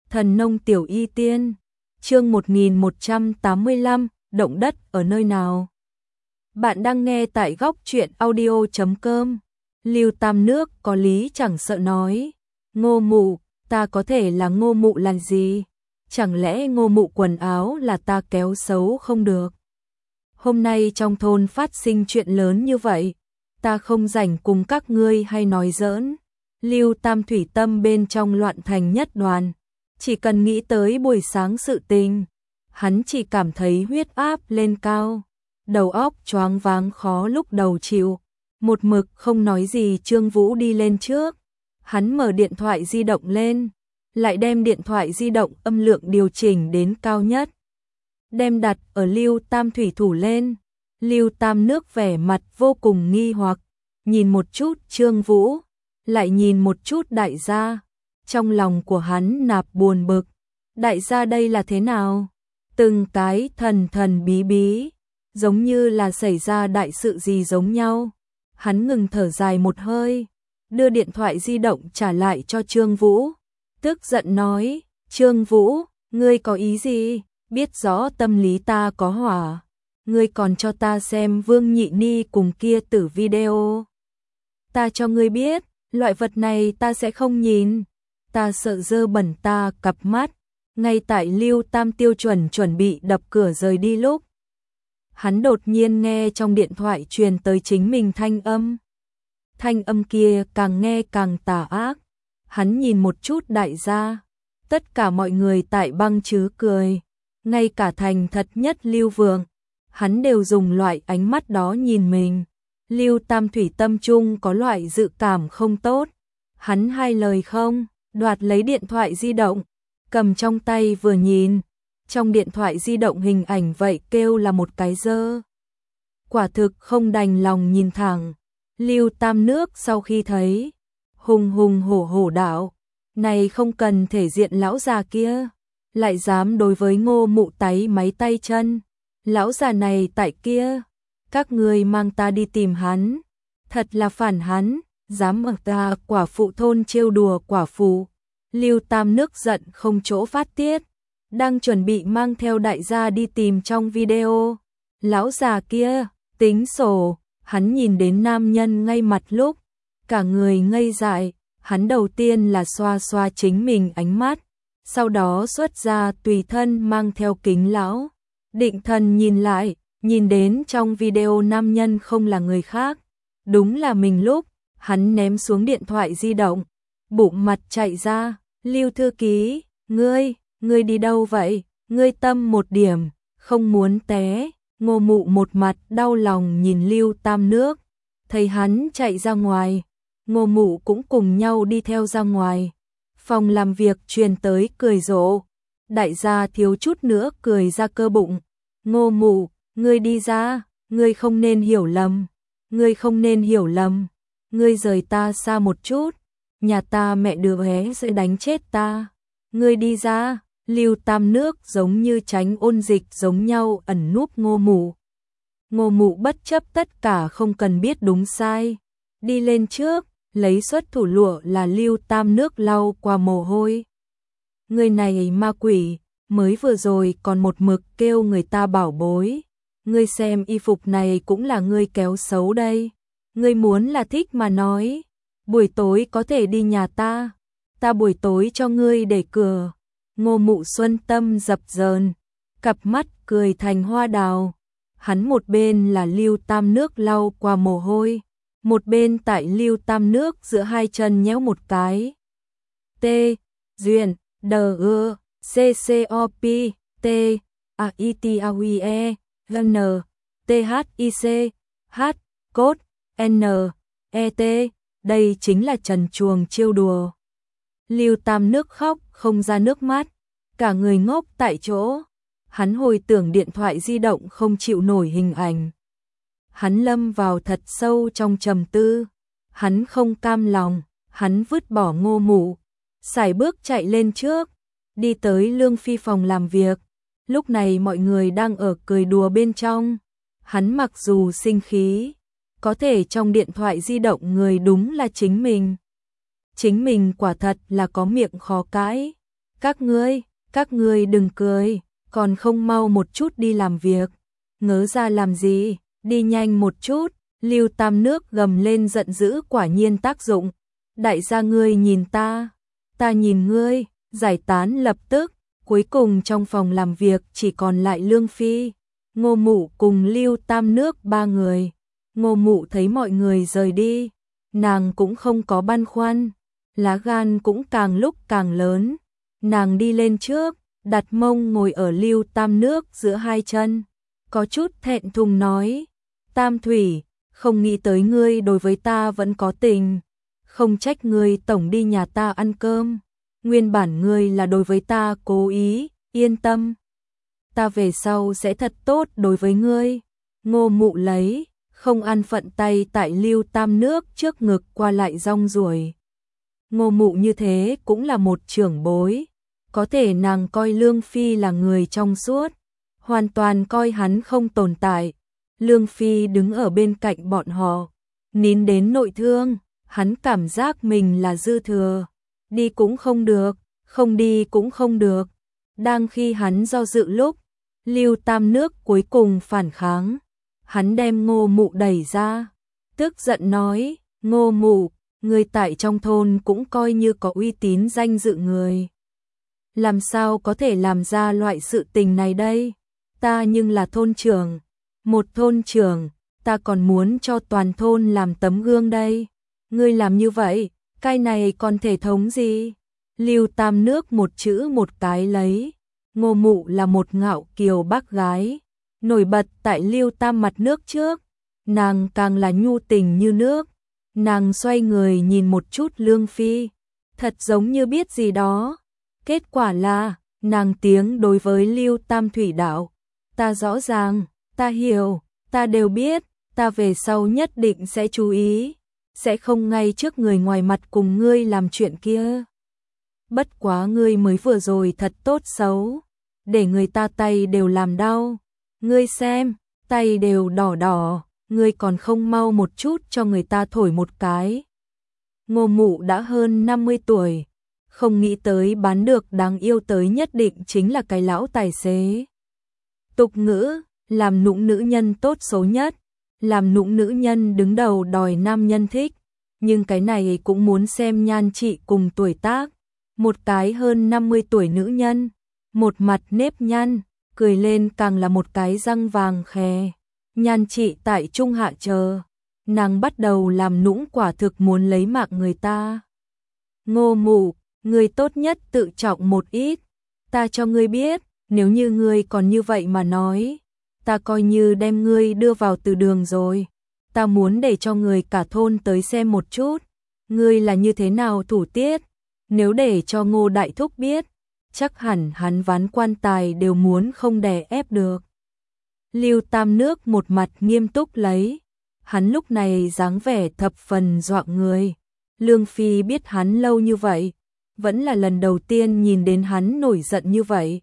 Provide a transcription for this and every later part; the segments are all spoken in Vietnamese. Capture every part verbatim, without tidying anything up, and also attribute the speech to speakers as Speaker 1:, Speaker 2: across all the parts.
Speaker 1: Thần nông tiểu y tiên, chương một nghìn một trăm tám mươi lăm, động đất ở nơi nào? Bạn đang nghe tại góc truyện audio chấm com. Lưu Tam Nước có lý chẳng sợ nói. Ngô Mụ, ta có thể là Ngô Mụ làm gì? Chẳng lẽ Ngô Mụ quần áo là ta kéo xấu không được? Hôm nay trong thôn phát sinh chuyện lớn như vậy, ta không rảnh cùng các ngươi hay nói giỡn. Lưu Tam thủy tâm bên trong loạn thành nhất đoàn. Chỉ cần nghĩ tới buổi sáng sự tình, hắn chỉ cảm thấy huyết áp lên cao, đầu óc choáng váng khó lúc đầu chịu. Một mực không nói gì Trương Vũ đi lên trước, hắn mở điện thoại di động lên, lại đem điện thoại di động âm lượng điều chỉnh đến cao nhất, đem đặt ở Lưu Tam thủy thủ lên. Lưu Tam Nước vẻ mặt vô cùng nghi hoặc, nhìn một chút Trương Vũ, lại nhìn một chút đại gia. Trong lòng của hắn nạp buồn bực, đại gia đây là thế nào? Từng cái thần thần bí bí, giống như là xảy ra đại sự gì giống nhau. Hắn ngừng thở dài một hơi, đưa điện thoại di động trả lại cho Trương Vũ, tức giận nói, Trương Vũ, ngươi có ý gì? Biết rõ tâm lý ta có hỏa, ngươi còn cho ta xem Vương Nhị Ni cùng kia tử video. Ta cho ngươi biết, loại vật này ta sẽ không nhìn. Ta sợ dơ bẩn ta cặp mắt. Ngay tại Lưu Tam tiêu chuẩn chuẩn bị đập cửa rời đi lúc, hắn đột nhiên nghe trong điện thoại truyền tới chính mình thanh âm. Thanh âm kia càng nghe càng tà ác. Hắn nhìn một chút đại gia, tất cả mọi người tại băng chứ cười, ngay cả thành thật nhất Lưu Vượng, hắn đều dùng loại ánh mắt đó nhìn mình. Lưu Tam thủy tâm trung có loại dự cảm không tốt. Hắn hai lời không đoạt lấy điện thoại di động, cầm trong tay vừa nhìn, trong điện thoại di động hình ảnh vậy kêu là một cái dơ. Quả thực không đành lòng nhìn thẳng. Lưu Tam Nước sau khi thấy, hùng hùng hổ hổ đạo, này không cần thể diện lão già kia, lại dám đối với Ngô Mụ táy máy tay chân. Lão già này tại kia, các người mang ta đi tìm hắn, thật là phản hắn. Dám ở ta quả phụ thôn trêu đùa quả phụ. Lưu Tam Nước giận không chỗ phát tiết, đang chuẩn bị mang theo đại gia đi tìm trong video. Lão già kia, tính sổ, hắn nhìn đến nam nhân ngay mặt lúc, cả người ngây dại. Hắn đầu tiên là xoa xoa chính mình ánh mắt, sau đó xuất ra tùy thân mang theo kính lão. Định thần nhìn lại, nhìn đến trong video nam nhân không là người khác, đúng là mình lúc. Hắn ném xuống điện thoại di động, bụng mặt chạy ra. Lưu thư ký, ngươi, ngươi đi đâu vậy? Ngươi tâm một điểm, không muốn té. Ngô Mụ một mặt đau lòng nhìn Lưu Tam Nước, thấy hắn chạy ra ngoài, Ngô Mụ cũng cùng nhau đi theo ra ngoài. Phòng làm việc truyền tới cười rộ, đại gia thiếu chút nữa cười ra cơ bụng. Ngô Mụ, ngươi đi ra, ngươi không nên hiểu lầm, ngươi không nên hiểu lầm. Ngươi rời ta xa một chút, nhà ta mẹ đứa bé sẽ đánh chết ta. Ngươi đi ra. Lưu Tam Nước giống như tránh ôn dịch giống nhau ẩn núp Ngô Mụ. Ngô Mụ bất chấp tất cả không cần biết đúng sai, đi lên trước, lấy xuất thủ lụa là Lưu Tam Nước lau qua mồ hôi. Người này ma quỷ, mới vừa rồi còn một mực kêu người ta bảo bối. Ngươi xem y phục này cũng là ngươi kéo xấu đây. Ngươi muốn là thích mà nói, buổi tối có thể đi nhà ta, ta buổi tối cho ngươi để cửa. Ngô Mụ xuân tâm dập dờn, cặp mắt cười thành hoa đào. Hắn một bên là Lưu Tam Nước lau qua mồ hôi, một bên tại Lưu Tam Nước giữa hai chân nhéo một cái. T, duyên, D, ư, C, C, O, P, T, A, I, T, A, U, E, N, T, H, I, C, H, cốt. N, E, T, đây chính là trần truồng trêu đùa. Lưu Tam Nước khóc không ra nước mắt, cả người ngốc tại chỗ. Hắn hồi tưởng điện thoại di động không chịu nổi hình ảnh. Hắn lâm vào thật sâu trong trầm tư. Hắn không cam lòng, hắn vứt bỏ Ngô Mụ, sải bước chạy lên trước, đi tới Lương Phi phòng làm việc. Lúc này mọi người đang ở cười đùa bên trong. Hắn mặc dù sinh khí, có thể trong điện thoại di động người đúng là chính mình. Chính mình quả thật là có miệng khó cãi. Các ngươi, các ngươi đừng cười, còn không mau một chút đi làm việc. Ngớ ra làm gì, đi nhanh một chút. Lưu Tam Nước gầm lên giận dữ, quả nhiên tác dụng. Đại gia ngươi nhìn ta, ta nhìn ngươi, giải tán lập tức. Cuối cùng trong phòng làm việc chỉ còn lại Lương Phi, Ngô Mụ cùng Lưu Tam Nước ba người. Ngô Mụ thấy mọi người rời đi, nàng cũng không có băn khoăn, lá gan cũng càng lúc càng lớn. Nàng đi lên trước, đặt mông ngồi ở Lưu Tam Nước giữa hai chân, có chút thẹn thùng nói: Tam Thủy, không nghĩ tới ngươi đối với ta vẫn có tình, không trách ngươi tổng đi nhà ta ăn cơm, nguyên bản ngươi là đối với ta cố ý, yên tâm, ta về sau sẽ thật tốt đối với ngươi. Ngô Mụ lấy không ăn phận tay tại Lưu Tam Nước trước ngực qua lại rong ruổi. Ngô Mụ như thế cũng là một trưởng bối, có thể nàng coi Lương Phi là người trong suốt, hoàn toàn coi hắn không tồn tại. Lương Phi đứng ở bên cạnh bọn họ, nín đến nội thương, hắn cảm giác mình là dư thừa, đi cũng không được, không đi cũng không được. Đang khi hắn do dự lúc, Lưu Tam Nước cuối cùng phản kháng, hắn đem Ngô Mụ đẩy ra, tức giận nói: Ngô Mụ, người tại trong thôn cũng coi như có uy tín danh dự người, làm sao có thể làm ra loại sự tình này đây? Ta nhưng là thôn trưởng, một thôn trưởng, ta còn muốn cho toàn thôn làm tấm gương đây. Ngươi làm như vậy, cái này còn thể thống gì? Lưu Tam Nước một chữ một cái lấy. Ngô Mụ là một ngạo kiều bác gái, nổi bật tại Lưu Tam mặt nước trước, nàng càng là nhu tình như nước. Nàng xoay người nhìn một chút Lương Phi, thật giống như biết gì đó. Kết quả là, nàng tiếng đối với Lưu Tam Thủy đạo: ta rõ ràng, ta hiểu, ta đều biết, ta về sau nhất định sẽ chú ý, sẽ không ngay trước người ngoài mặt cùng ngươi làm chuyện kia. Bất quá ngươi mới vừa rồi thật tốt xấu, để người ta tay đều làm đau. Ngươi xem, tay đều đỏ đỏ, ngươi còn không mau một chút cho người ta thổi một cái. Ngô Mụ đã hơn năm mươi tuổi, không nghĩ tới bán được đáng yêu tới nhất định chính là cái lão tài xế. Tục ngữ, làm nũng nữ nhân tốt số nhất, làm nũng nữ nhân đứng đầu đòi nam nhân thích, nhưng cái này cũng muốn xem nhan trị cùng tuổi tác. Một cái hơn năm mươi tuổi nữ nhân, một mặt nếp nhăn, cười lên càng là một cái răng vàng khè, nhan trị tại trung hạ chờ, nàng bắt đầu làm nũng quả thực muốn lấy mạng người ta. Ngô Mụ, ngươi tốt nhất tự trọng một ít, ta cho ngươi biết, nếu như ngươi còn như vậy mà nói, ta coi như đem ngươi đưa vào từ đường rồi. Ta muốn để cho người cả thôn tới xem một chút, ngươi là như thế nào thủ tiết. Nếu để cho Ngô Đại Thúc biết, chắc hẳn hắn ván quan tài đều muốn không đè ép được. Lưu Tam Nước một mặt nghiêm túc lấy, hắn lúc này dáng vẻ thập phần dọa người. Lương Phi biết hắn lâu như vậy, vẫn là lần đầu tiên nhìn đến hắn nổi giận như vậy.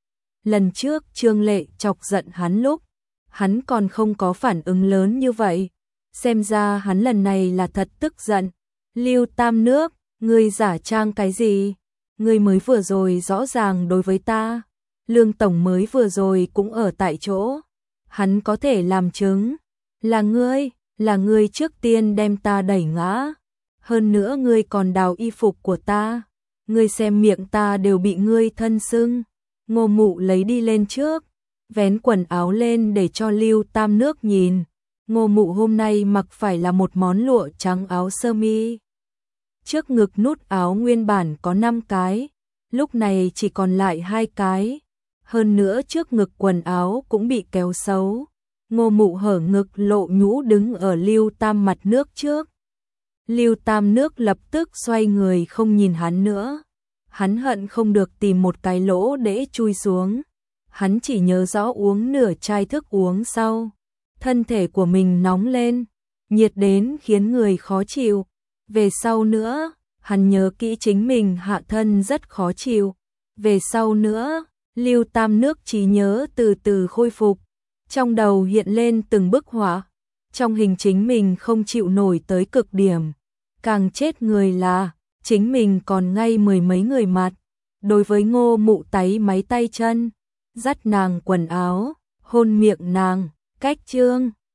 Speaker 1: Lần trước Trương Lệ chọc giận hắn lúc, hắn còn không có phản ứng lớn như vậy, xem ra hắn lần này là thật tức giận. Lưu Tam Nước, ngươi giả trang cái gì? Ngươi mới vừa rồi rõ ràng đối với ta, Lương Tổng mới vừa rồi cũng ở tại chỗ, hắn có thể làm chứng, là ngươi, là ngươi trước tiên đem ta đẩy ngã, hơn nữa ngươi còn đào y phục của ta, ngươi xem miệng ta đều bị ngươi thân sưng. Ngô Mụ lấy đi lên trước, vén quần áo lên để cho Lưu Tam Nước nhìn. Ngô Mụ hôm nay mặc phải là một món lụa trắng áo sơ mi. Trước ngực nút áo nguyên bản có năm cái, lúc này chỉ còn lại hai cái. Hơn nữa trước ngực quần áo cũng bị kéo xấu. Ngô Mụ hở ngực lộ nhũ đứng ở Lưu Tam mặt nước trước. Lưu Tam Nước lập tức xoay người không nhìn hắn nữa. Hắn hận không được tìm một cái lỗ để chui xuống. Hắn chỉ nhớ rõ uống nửa chai thức uống sau, thân thể của mình nóng lên, nhiệt đến khiến người khó chịu. Về sau nữa, hắn nhớ kỹ chính mình hạ thân rất khó chịu. Về sau nữa, Lưu Tam Nước trí nhớ từ từ khôi phục, trong đầu hiện lên từng bức họa, trong hình chính mình không chịu nổi tới cực điểm. Càng chết người là, chính mình còn ngay mười mấy người mặt, đối với Ngô Mụ táy máy tay chân, dắt nàng quần áo, hôn miệng nàng, cách chương